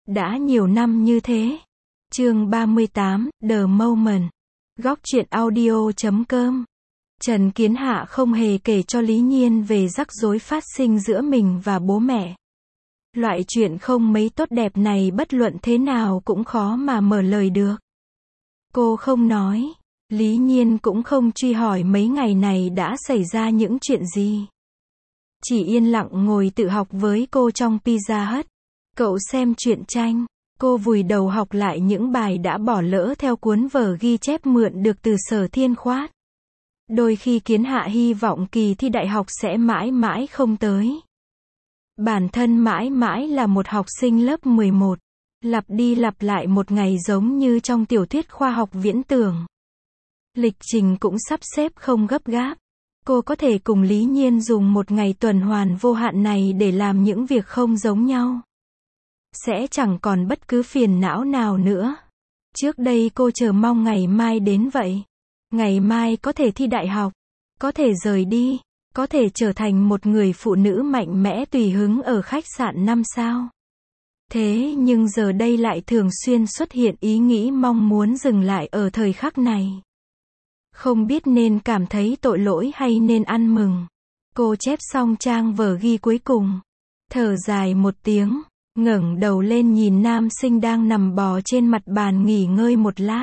Đã nhiều năm như thế. Chương 38, The Moment. Góc truyện audio.com. Trần Kiến Hạ không hề kể cho Lý Nhiên về rắc rối phát sinh giữa mình và bố mẹ. Loại chuyện không mấy tốt đẹp này bất luận thế nào cũng khó mà mở lời được. Cô không nói. Lý Nhiên cũng không truy hỏi mấy ngày này đã xảy ra những chuyện gì. Chỉ yên lặng ngồi tự học với cô trong Pizza Hut. Cậu xem truyện tranh. Cô vùi đầu học lại những bài đã bỏ lỡ theo cuốn vở ghi chép mượn được từ Sở Thiên Khoát. Đôi khi Kiến Hạ hy vọng kỳ thi đại học sẽ mãi mãi không tới. Bản thân mãi mãi là một học sinh lớp 11. Lặp đi lặp lại một ngày giống như trong tiểu thuyết khoa học viễn tưởng. Lịch trình cũng sắp xếp không gấp gáp. Cô có thể cùng Lý Nhiên dùng một ngày tuần hoàn vô hạn này để làm những việc không giống nhau. Sẽ chẳng còn bất cứ phiền não nào nữa. Trước đây cô chờ mong ngày mai đến vậy. Ngày mai có thể thi đại học, có thể rời đi, có thể trở thành một người phụ nữ mạnh mẽ tùy hứng ở khách sạn 5 sao. Thế nhưng giờ đây lại thường xuyên xuất hiện ý nghĩ mong muốn dừng lại ở thời khắc này. Không biết nên cảm thấy tội lỗi hay nên ăn mừng. Cô chép xong trang vở ghi cuối cùng. Thở dài một tiếng, ngẩng đầu lên nhìn nam sinh đang nằm bò trên mặt bàn nghỉ ngơi một lát.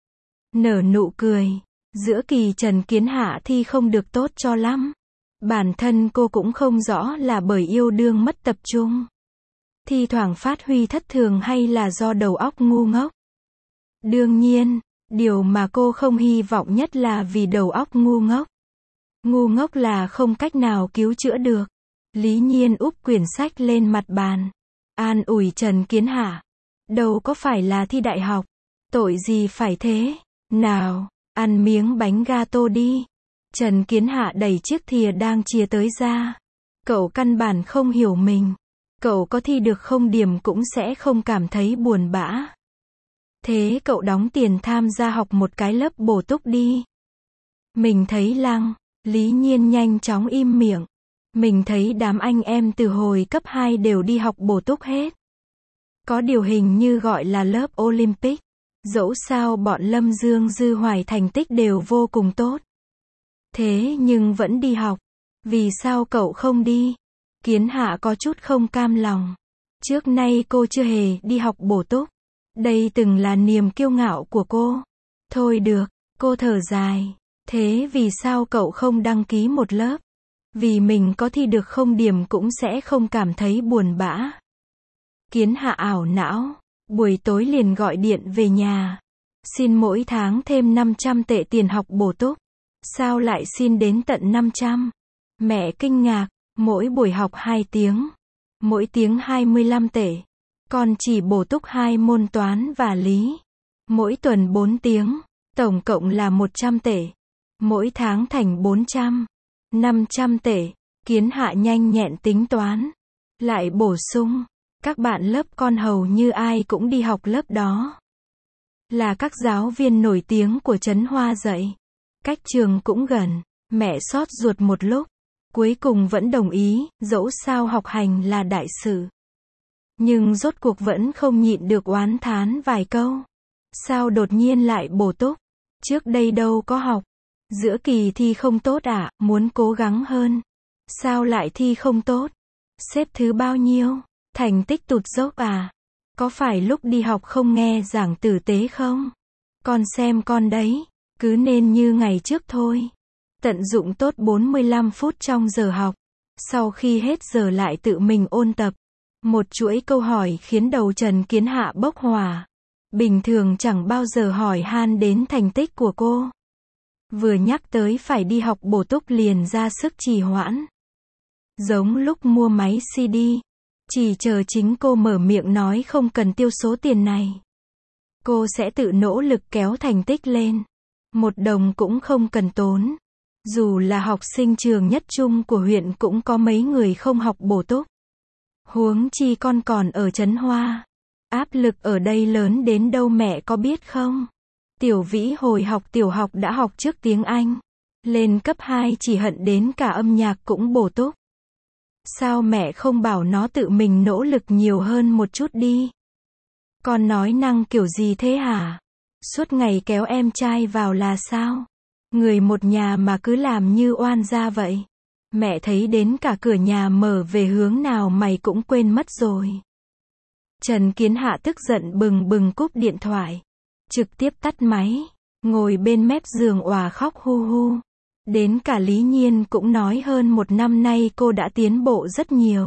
Nở nụ cười. Giữa kỳ Trần Kiến Hạ thi không được tốt cho lắm. Bản thân cô cũng không rõ là bởi yêu đương mất tập trung. Thi thoảng phát huy thất thường hay là do đầu óc ngu ngốc. Đương nhiên, điều mà cô không hy vọng nhất là vì đầu óc ngu ngốc. Ngu ngốc là không cách nào cứu chữa được. Lý Nhiên úp quyển sách lên mặt bàn. An ủi Trần Kiến Hạ. Đâu có phải là thi đại học. Tội gì phải thế. Nào, ăn miếng bánh gato đi. Trần Kiến Hạ đẩy chiếc thìa đang chia tới ra. Cậu căn bản không hiểu mình. Cậu có thi được không điểm cũng sẽ không cảm thấy buồn bã. Thế cậu đóng tiền tham gia học một cái lớp bổ túc đi. Mình thấy lăng. Lý Nhiên nhanh chóng im miệng. Mình thấy đám anh em từ hồi cấp 2 đều đi học bổ túc hết. Có điều hình như gọi là lớp Olympic. Dẫu sao bọn Lâm Dương Dư Hoài thành tích đều vô cùng tốt. Thế nhưng vẫn đi học. Vì sao cậu không đi? Kiến Hạ có chút không cam lòng. Trước nay cô chưa hề đi học bổ túc. Đây từng là niềm kiêu ngạo của cô. Thôi được, cô thở dài. Thế vì sao cậu không đăng ký một lớp? Vì mình có thi được không điểm cũng sẽ không cảm thấy buồn bã. Kiến Hạ ảo não. Buổi tối liền gọi điện về nhà. Xin mỗi tháng thêm 500 tệ tiền học bổ túc. Sao lại xin đến tận 500? Mẹ kinh ngạc. Mỗi buổi học 2 tiếng. Mỗi tiếng 25 tệ. Con chỉ bổ túc 2 môn toán và lý. Mỗi tuần 4 tiếng. Tổng cộng là 100 tệ. Mỗi tháng thành 400. 500 tệ. Kiến Hạ nhanh nhẹn tính toán. Lại bổ sung. Các bạn lớp con hầu như ai cũng đi học lớp đó. Là các giáo viên nổi tiếng của Trấn Hoa dạy. Cách trường cũng gần. Mẹ xót ruột một lúc. Cuối cùng vẫn đồng ý, dẫu sao học hành là đại sự. Nhưng rốt cuộc vẫn không nhịn được oán thán vài câu. Sao đột nhiên lại bổ túc? Trước đây đâu có học. Giữa kỳ thi không tốt à, muốn cố gắng hơn. Sao lại thi không tốt? Xếp thứ bao nhiêu? Thành tích tụt dốc à? Có phải lúc đi học không nghe giảng tử tế không? Con xem con đấy. Cứ nên như ngày trước thôi. Tận dụng tốt 45 phút trong giờ học. Sau khi hết giờ lại tự mình ôn tập. Một chuỗi câu hỏi khiến đầu Trần Kiến Hạ bốc hỏa. Bình thường chẳng bao giờ hỏi han đến thành tích của cô. Vừa nhắc tới phải đi học bổ túc liền ra sức trì hoãn. Giống lúc mua máy CD. Chỉ chờ chính cô mở miệng nói không cần tiêu số tiền này. Cô sẽ tự nỗ lực kéo thành tích lên. 1 đồng cũng không cần tốn. Dù là học sinh trường nhất trung của huyện cũng có mấy người không học bổ túc. Huống chi con còn ở Trấn Hoa. Áp lực ở đây lớn đến đâu mẹ có biết không? Tiểu Vĩ hồi học tiểu học đã học trước tiếng Anh. Lên cấp 2 chỉ hận đến cả âm nhạc cũng bổ túc. Sao mẹ không bảo nó tự mình nỗ lực nhiều hơn một chút đi? Con nói năng kiểu gì thế hả? Suốt ngày kéo em trai vào là sao? Người một nhà mà cứ làm như oan gia vậy. Mẹ thấy đến cả cửa nhà mở về hướng nào mày cũng quên mất rồi. Trần Kiến Hạ tức giận bừng bừng cúp điện thoại. Trực tiếp tắt máy. Ngồi bên mép giường òa khóc hu hu. Đến cả Lý Nhiên cũng nói hơn 1 năm nay cô đã tiến bộ rất nhiều.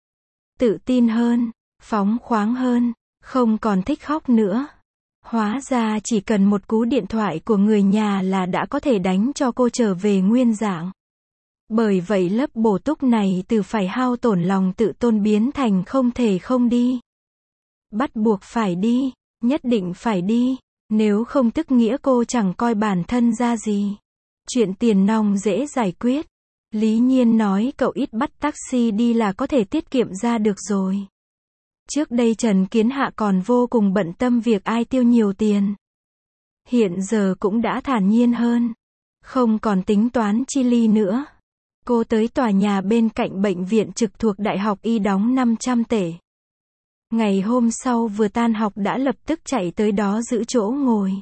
Tự tin hơn, phóng khoáng hơn, không còn thích khóc nữa. Hóa ra chỉ cần một cú điện thoại của người nhà là đã có thể đánh cho cô trở về nguyên dạng. Bởi vậy lớp bổ túc này từ phải hao tổn lòng tự tôn biến thành không thể không đi. Bắt buộc phải đi, nhất định phải đi, nếu không tức nghĩa cô chẳng coi bản thân ra gì. Chuyện tiền nong dễ giải quyết. Lý Nhiên nói cậu ít bắt taxi đi là có thể tiết kiệm ra được rồi. Trước đây Trần Kiến Hạ còn vô cùng bận tâm việc ai tiêu nhiều tiền. Hiện giờ cũng đã thản nhiên hơn. Không còn tính toán chi ly nữa. Cô tới tòa nhà bên cạnh bệnh viện trực thuộc Đại học Y đóng 500 tệ. Ngày hôm sau vừa tan học đã lập tức chạy tới đó giữ chỗ ngồi.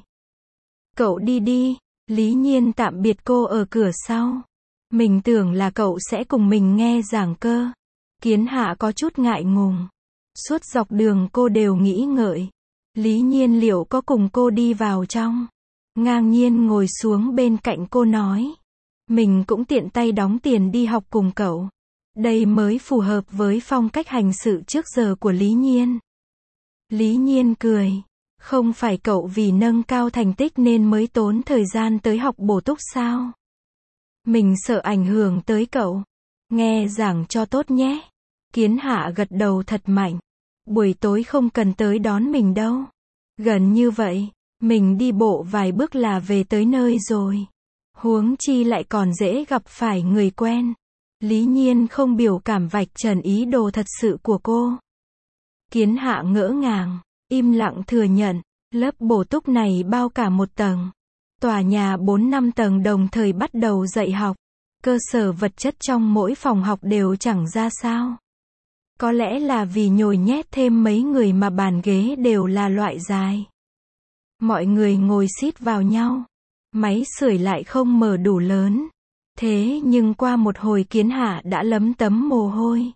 Cậu đi đi. Lý Nhiên tạm biệt cô ở cửa sau. Mình tưởng là cậu sẽ cùng mình nghe giảng cơ. Kiến Hạ có chút ngại ngùng. Suốt dọc đường cô đều nghĩ ngợi. Lý Nhiên liệu có cùng cô đi vào trong. Ngang nhiên ngồi xuống bên cạnh cô nói. Mình cũng tiện tay đóng tiền đi học cùng cậu. Đây mới phù hợp với phong cách hành sự trước giờ của Lý Nhiên. Lý Nhiên cười. Không phải cậu vì nâng cao thành tích nên mới tốn thời gian tới học bổ túc sao? Mình sợ ảnh hưởng tới cậu. Nghe giảng cho tốt nhé. Kiến Hạ gật đầu thật mạnh. Buổi tối không cần tới đón mình đâu. Gần như vậy, mình đi bộ vài bước là về tới nơi rồi. Huống chi lại còn dễ gặp phải người quen. Lý Nhiên không biểu cảm vạch trần ý đồ thật sự của cô. Kiến Hạ ngỡ ngàng, im lặng thừa nhận, lớp bổ túc này bao cả một tầng. Tòa nhà 4-5 tầng đồng thời bắt đầu dạy học. Cơ sở vật chất trong mỗi phòng học đều chẳng ra sao. Có lẽ là vì nhồi nhét thêm mấy người mà bàn ghế đều là loại dài. Mọi người ngồi xít vào nhau. Máy sưởi lại không mở đủ lớn. Thế nhưng qua một hồi Kiến Hạ đã lấm tấm mồ hôi.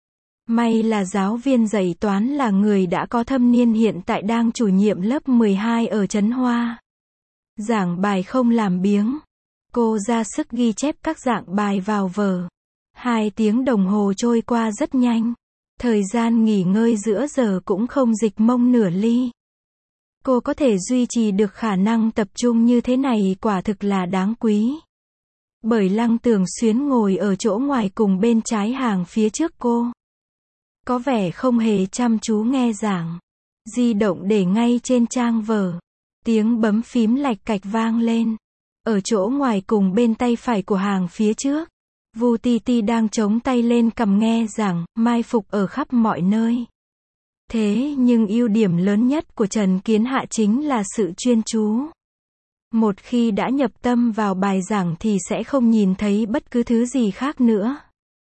May là giáo viên dạy toán là người đã có thâm niên hiện tại đang chủ nhiệm lớp 12 ở Trấn Hoa. Giảng bài không làm biếng. Cô ra sức ghi chép các dạng bài vào vở. 2 tiếng đồng hồ trôi qua rất nhanh. Thời gian nghỉ ngơi giữa giờ cũng không dịch mông nửa ly. Cô có thể duy trì được khả năng tập trung như thế này quả thực là đáng quý. Bởi Lăng Tường Xuyến ngồi ở chỗ ngoài cùng bên trái hàng phía trước cô. Có vẻ không hề chăm chú nghe giảng. Di động để ngay trên trang vở. Tiếng bấm phím lạch cạch vang lên. Ở chỗ ngoài cùng bên tay phải của hàng phía trước. Vu Ti Ti đang chống tay lên cầm nghe giảng, mai phục ở khắp mọi nơi. Thế nhưng ưu điểm lớn nhất của Trần Kiến Hạ chính là sự chuyên chú. Một khi đã nhập tâm vào bài giảng thì sẽ không nhìn thấy bất cứ thứ gì khác nữa.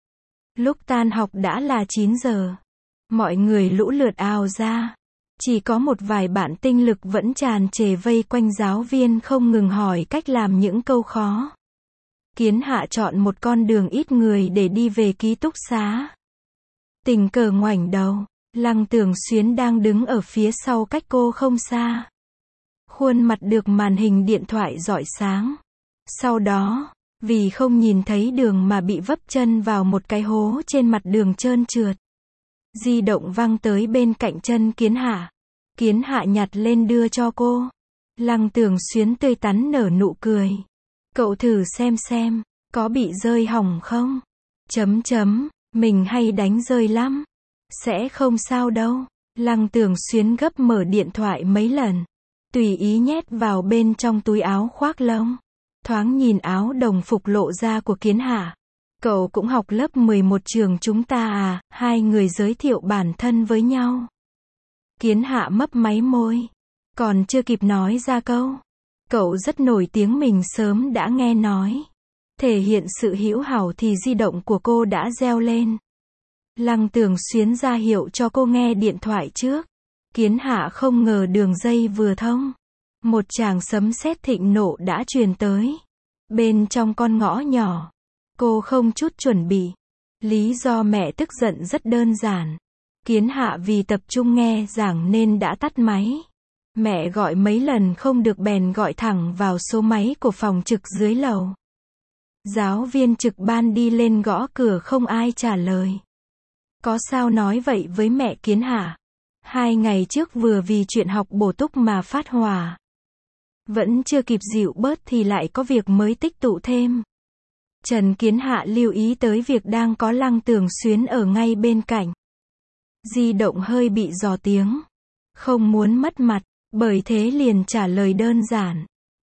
Lúc tan học đã là 9 giờ. Mọi người lũ lượt ào ra. Chỉ có một vài bạn tinh lực vẫn tràn trề vây quanh giáo viên không ngừng hỏi cách làm những câu khó. Kiến Hạ chọn một con đường ít người để đi về ký túc xá. Tình cờ ngoảnh đầu, Lăng Tường Xuyến đang đứng ở phía sau cách cô không xa. Khuôn mặt được màn hình điện thoại rọi sáng. Sau đó, vì không nhìn thấy đường mà bị vấp chân vào một cái hố trên mặt đường trơn trượt. Di động văng tới bên cạnh chân Kiến Hạ. Kiến Hạ nhặt lên đưa cho cô. Lăng Tường Xuyến tươi tắn nở nụ cười. Cậu thử xem, có bị rơi hỏng không? Mình hay đánh rơi lắm. Sẽ không sao đâu. Lăng Tường Xuyến gấp mở điện thoại mấy lần. Tùy ý nhét vào bên trong túi áo khoác lông. Thoáng nhìn áo đồng phục lộ ra của Kiến Hạ. Cậu cũng học lớp 11 trường chúng ta à? Hai người giới thiệu bản thân với nhau. Kiến Hạ mấp máy môi. Còn chưa kịp nói ra câu. Cậu rất nổi tiếng mình sớm đã nghe nói. Thể hiện sự hữu hảo thì di động của cô đã reo lên. Lăng Tường Xuyến ra hiệu cho cô nghe điện thoại trước. Kiến Hạ không ngờ đường dây vừa thông, một tràng sấm sét thịnh nộ đã truyền tới. Bên trong con ngõ nhỏ, cô không chút chuẩn bị. Lý do mẹ tức giận rất đơn giản. Kiến Hạ vì tập trung nghe giảng nên đã tắt máy. Mẹ gọi mấy lần không được bèn gọi thẳng vào số máy của phòng trực dưới lầu. Giáo viên trực ban đi lên gõ cửa không ai trả lời. Có sao nói vậy với mẹ Kiến Hạ? 2 ngày trước vừa vì chuyện học bổ túc mà phát hỏa. Vẫn chưa kịp dịu bớt thì lại có việc mới tích tụ thêm. Trần Kiến Hạ lưu ý tới việc đang có Lăng Tường Xuyến ở ngay bên cạnh. Di động hơi bị rò tiếng. Không muốn mất mặt, bởi thế liền trả lời đơn giản.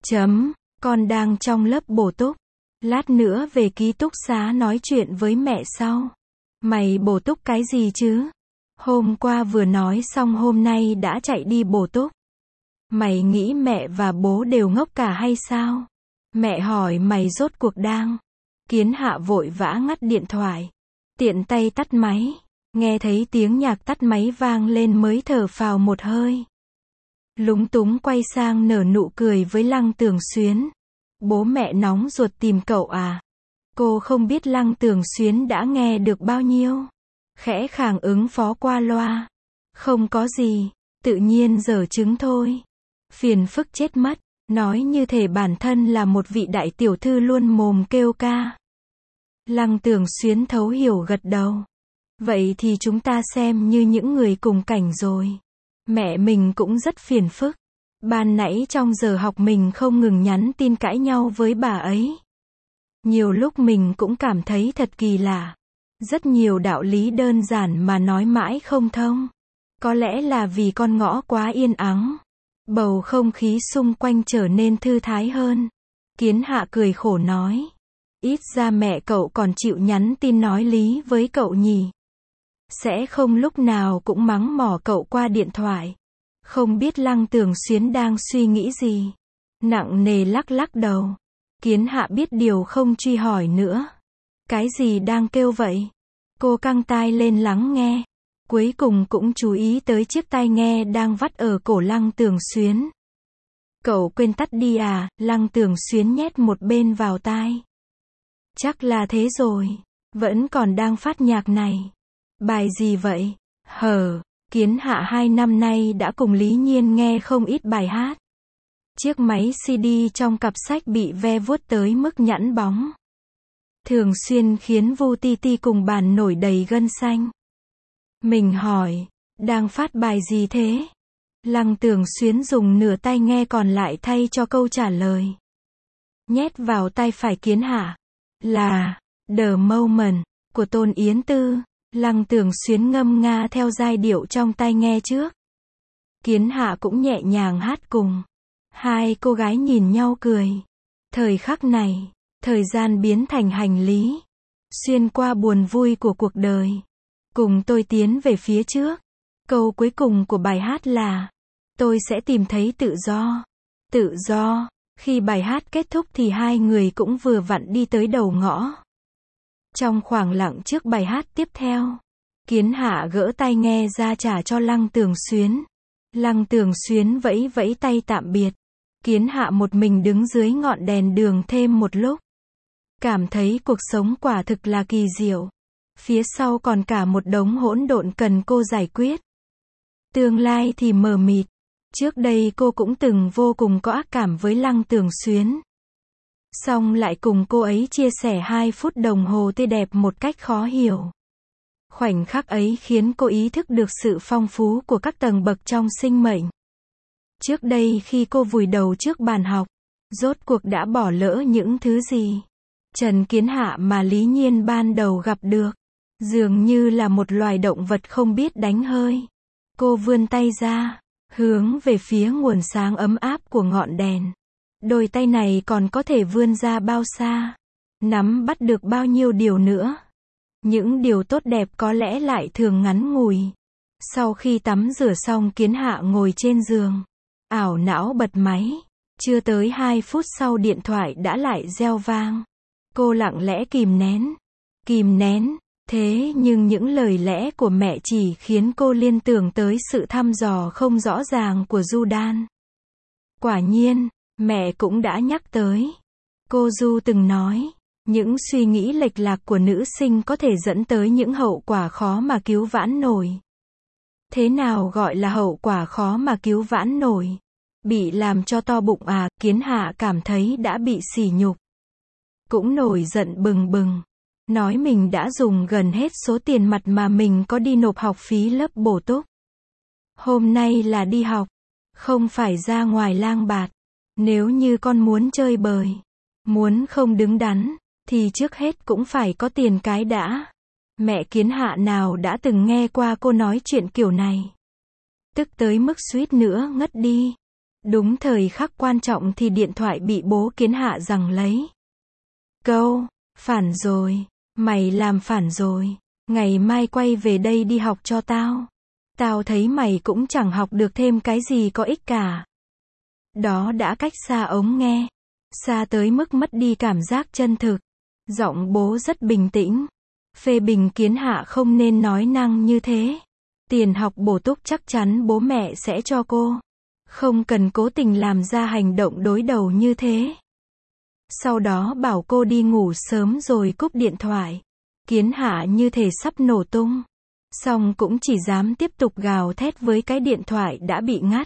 Con đang trong lớp bổ túc. Lát nữa về ký túc xá nói chuyện với mẹ sau. Mày bổ túc cái gì chứ? Hôm qua vừa nói xong hôm nay đã chạy đi bổ túc. Mày nghĩ mẹ và bố đều ngốc cả hay sao? Mẹ hỏi mày rốt cuộc đang. Kiến Hạ vội vã ngắt điện thoại. Tiện tay tắt máy. Nghe thấy tiếng nhạc tắt máy vang lên mới thở phào một hơi. Lúng túng quay sang nở nụ cười với Lăng Tường Xuyến. Bố mẹ nóng ruột tìm cậu à? Cô không biết Lăng Tường Xuyến đã nghe được bao nhiêu. Khẽ khàng ứng phó qua loa. Không có gì, tự nhiên giở trứng thôi. Phiền phức chết mất, nói như thể bản thân là một vị đại tiểu thư luôn mồm kêu ca. Lăng Tường Xuyến thấu hiểu gật đầu. Vậy thì chúng ta xem như những người cùng cảnh rồi. Mẹ mình cũng rất phiền phức. Ban nãy trong giờ học mình không ngừng nhắn tin cãi nhau với bà ấy. Nhiều lúc mình cũng cảm thấy thật kỳ lạ. Rất nhiều đạo lý đơn giản mà nói mãi không thông. Có lẽ là vì con ngõ quá yên ắng. Bầu không khí xung quanh trở nên thư thái hơn. Kiến Hạ cười khổ nói. Ít ra mẹ cậu còn chịu nhắn tin nói lý với cậu nhỉ. Sẽ không lúc nào cũng mắng mỏ cậu qua điện thoại. Không biết Lăng Tường Xuyến đang suy nghĩ gì. Nặng nề lắc lắc đầu. Kiến Hạ biết điều không truy hỏi nữa. Cái gì đang kêu vậy? Cô căng tai lên lắng nghe. Cuối cùng cũng chú ý tới chiếc tai nghe đang vắt ở cổ Lăng Tường Xuyến. Cậu quên tắt đi à? Lăng Tường Xuyến nhét một bên vào tai. Chắc là thế rồi. Vẫn còn đang phát nhạc này. Bài gì vậy? Kiến Hạ 2 năm nay đã cùng Lý Nhiên nghe không ít bài hát. Chiếc máy CD trong cặp sách bị ve vuốt tới mức nhẵn bóng. Thường xuyên khiến Vu Ti Ti cùng bàn nổi đầy gân xanh. Mình hỏi, đang phát bài gì thế? Lăng Tường Xuyến dùng nửa tai nghe còn lại thay cho câu trả lời. Nhét vào tai phải Kiến Hạ. Là The Moment của Tôn Yến Tư. Lăng Tường Xuyến ngâm nga theo giai điệu trong tai nghe trước. Kiến Hạ cũng nhẹ nhàng hát cùng. Hai cô gái nhìn nhau cười. Thời khắc này, thời gian biến thành hành lý. Xuyên qua buồn vui của cuộc đời. Cùng tôi tiến về phía trước. Câu cuối cùng của bài hát là tôi sẽ tìm thấy tự do. Tự do. Khi bài hát kết thúc thì hai người cũng vừa vặn đi tới đầu ngõ. Trong khoảng lặng trước bài hát tiếp theo, Kiến Hạ gỡ tai nghe ra trả cho Lăng Tường Xuyến. Lăng Tường Xuyến vẫy vẫy tay tạm biệt. Kiến Hạ một mình đứng dưới ngọn đèn đường thêm một lúc. Cảm thấy cuộc sống quả thực là kỳ diệu. Phía sau còn cả một đống hỗn độn cần cô giải quyết. Tương lai thì mờ mịt. Trước đây cô cũng từng vô cùng có ác cảm với Lăng Tường Xuyến. Xong lại cùng cô ấy chia sẻ 2 phút đồng hồ tươi đẹp một cách khó hiểu. Khoảnh khắc ấy khiến cô ý thức được sự phong phú của các tầng bậc trong sinh mệnh. Trước đây khi cô vùi đầu trước bàn học, rốt cuộc đã bỏ lỡ những thứ gì? Trần Kiến Hạ mà Lý Nhiên ban đầu gặp được, dường như là một loài động vật không biết đánh hơi. Cô vươn tay ra, hướng về phía nguồn sáng ấm áp của ngọn đèn. Đôi tay này còn có thể vươn ra bao xa? Nắm bắt được bao nhiêu điều nữa? Những điều tốt đẹp có lẽ lại thường ngắn ngủi. Sau khi tắm rửa xong Kiến Hạ ngồi trên giường. Ảo não bật máy. Chưa tới 2 phút sau điện thoại đã lại reo vang. Cô lặng lẽ kìm nén. Thế nhưng những lời lẽ của mẹ chỉ khiến cô liên tưởng tới sự thăm dò không rõ ràng của Judan. Quả nhiên, mẹ cũng đã nhắc tới. Cô Du từng nói, những suy nghĩ lệch lạc của nữ sinh có thể dẫn tới những hậu quả khó mà cứu vãn nổi. Thế nào gọi là hậu quả khó mà cứu vãn nổi? Bị làm cho to bụng à? Kiến Hạ cảm thấy đã bị sỉ nhục. Cũng nổi giận bừng bừng. Nói mình đã dùng gần hết số tiền mặt mà mình có đi nộp học phí lớp bổ túc. Hôm nay là đi học, không phải ra ngoài lang bạt. Nếu như con muốn chơi bời, muốn không đứng đắn, thì trước hết cũng phải có tiền cái đã. Mẹ Kiến Hạ nào đã từng nghe qua cô nói chuyện kiểu này. Tức tới mức suýt nữa ngất đi. Đúng thời khắc quan trọng thì điện thoại bị bố Kiến Hạ giằng lấy. Câu, phản rồi, mày làm phản rồi, ngày mai quay về đây đi học cho tao. Tao thấy mày cũng chẳng học được thêm cái gì có ích cả. Đó đã cách xa ống nghe, xa tới mức mất đi cảm giác chân thực. Giọng bố rất bình tĩnh, phê bình Kiến Hạ không nên nói năng như thế. Tiền học bổ túc chắc chắn bố mẹ sẽ cho cô. Không cần cố tình làm ra hành động đối đầu như thế. Sau đó bảo cô đi ngủ sớm rồi cúp điện thoại. Kiến Hạ như thể sắp nổ tung. Xong cũng chỉ dám tiếp tục gào thét với cái điện thoại đã bị ngắt.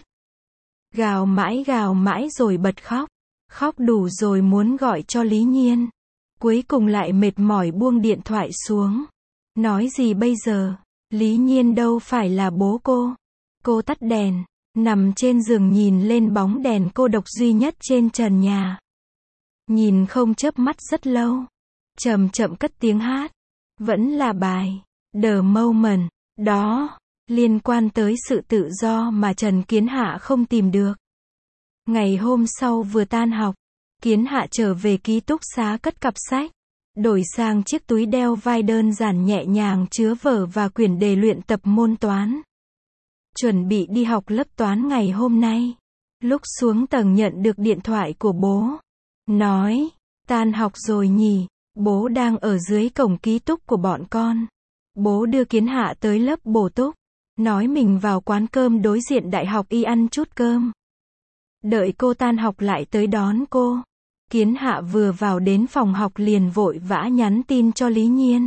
Gào mãi rồi bật khóc. Khóc đủ rồi muốn gọi cho Lý Nhiên. Cuối cùng lại mệt mỏi buông điện thoại xuống. Nói gì bây giờ? Lý Nhiên đâu phải là bố cô. Cô tắt đèn, nằm trên giường nhìn lên bóng đèn cô độc duy nhất trên trần nhà. Nhìn không chớp mắt rất lâu. Chậm chậm cất tiếng hát. Vẫn là bài The Moment. Đó, liên quan tới sự tự do mà Trần Kiến Hạ không tìm được. Ngày hôm sau vừa tan học, Kiến Hạ trở về ký túc xá cất cặp sách. Đổi sang chiếc túi đeo vai đơn giản nhẹ nhàng chứa vở và quyển đề luyện tập môn toán. Chuẩn bị đi học lớp toán ngày hôm nay. Lúc xuống tầng nhận được điện thoại của bố. Nói, tan học rồi nhỉ, bố đang ở dưới cổng ký túc của bọn con. Bố đưa Kiến Hạ tới lớp bổ túc. Nói mình vào quán cơm đối diện đại học y ăn chút cơm. Đợi cô tan học lại tới đón cô. Kiến Hạ vừa vào đến phòng học liền vội vã nhắn tin cho Lý Nhiên.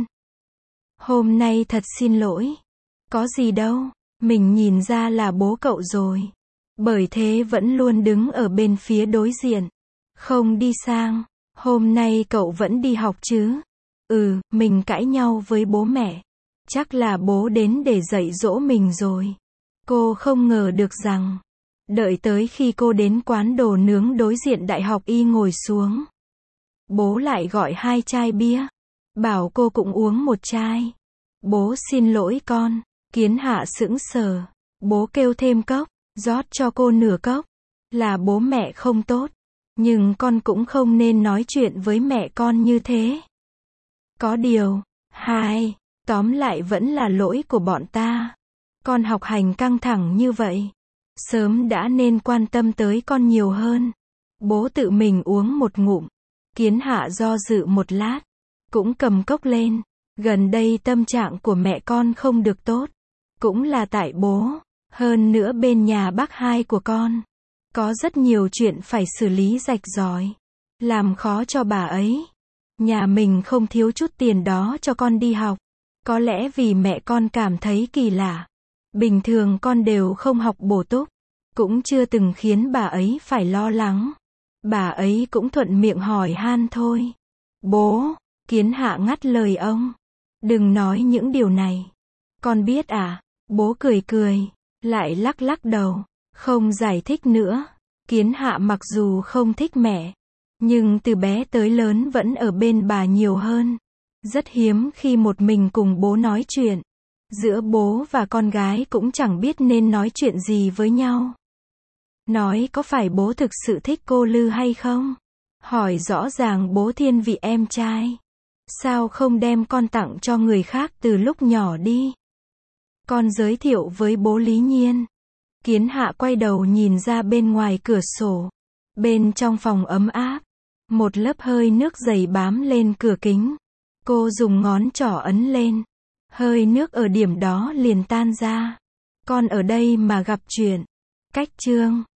Hôm nay thật xin lỗi. Có gì đâu, mình nhìn ra là bố cậu rồi. Bởi thế vẫn luôn đứng ở bên phía đối diện. Không đi sang. Hôm nay cậu vẫn đi học chứ? Mình cãi nhau với bố mẹ. Chắc là bố đến để dạy dỗ mình rồi. Cô không ngờ được rằng, đợi tới khi cô đến quán đồ nướng đối diện đại học y ngồi xuống, bố lại gọi 2 chai bia, bảo cô cũng uống 1 chai. Bố xin lỗi con. Kiến Hạ sững sờ. Bố kêu thêm cốc, rót cho cô nửa cốc. Là bố mẹ không tốt, nhưng con cũng không nên nói chuyện với mẹ con như thế. Có điều, tóm lại vẫn là lỗi của bọn ta. Con học hành căng thẳng như vậy, sớm đã nên quan tâm tới con nhiều hơn. Bố tự mình uống một ngụm. Kiến Hạ do dự một lát, cũng cầm cốc lên. Gần đây tâm trạng của mẹ con không được tốt. Cũng là tại bố. Hơn nữa bên nhà bác hai của con, có rất nhiều chuyện phải xử lý rạch ròi. Làm khó cho bà ấy. Nhà mình không thiếu chút tiền đó cho con đi học. Có lẽ vì mẹ con cảm thấy kỳ lạ. Bình thường con đều không học bổ túc. Cũng chưa từng khiến bà ấy phải lo lắng. Bà ấy cũng thuận miệng hỏi han thôi. Bố, Kiến Hạ ngắt lời ông. Đừng nói những điều này. Con biết à? Bố cười cười, lại lắc lắc đầu, không giải thích nữa. Kiến Hạ mặc dù không thích mẹ, nhưng từ bé tới lớn vẫn ở bên bà nhiều hơn. Rất hiếm khi một mình cùng bố nói chuyện. Giữa bố và con gái cũng chẳng biết nên nói chuyện gì với nhau. Nói có phải bố thực sự thích cô Lư hay không? Hỏi rõ ràng bố thiên vị em trai. Sao không đem con tặng cho người khác từ lúc nhỏ đi? Con giới thiệu với bố Lý Nhiên. Kiến Hạ quay đầu nhìn ra bên ngoài cửa sổ. Bên trong phòng ấm áp. Một lớp hơi nước dày bám lên cửa kính. Cô dùng ngón trỏ ấn lên. Hơi nước ở điểm đó liền tan ra. Con ở đây mà gặp chuyện. Cách chương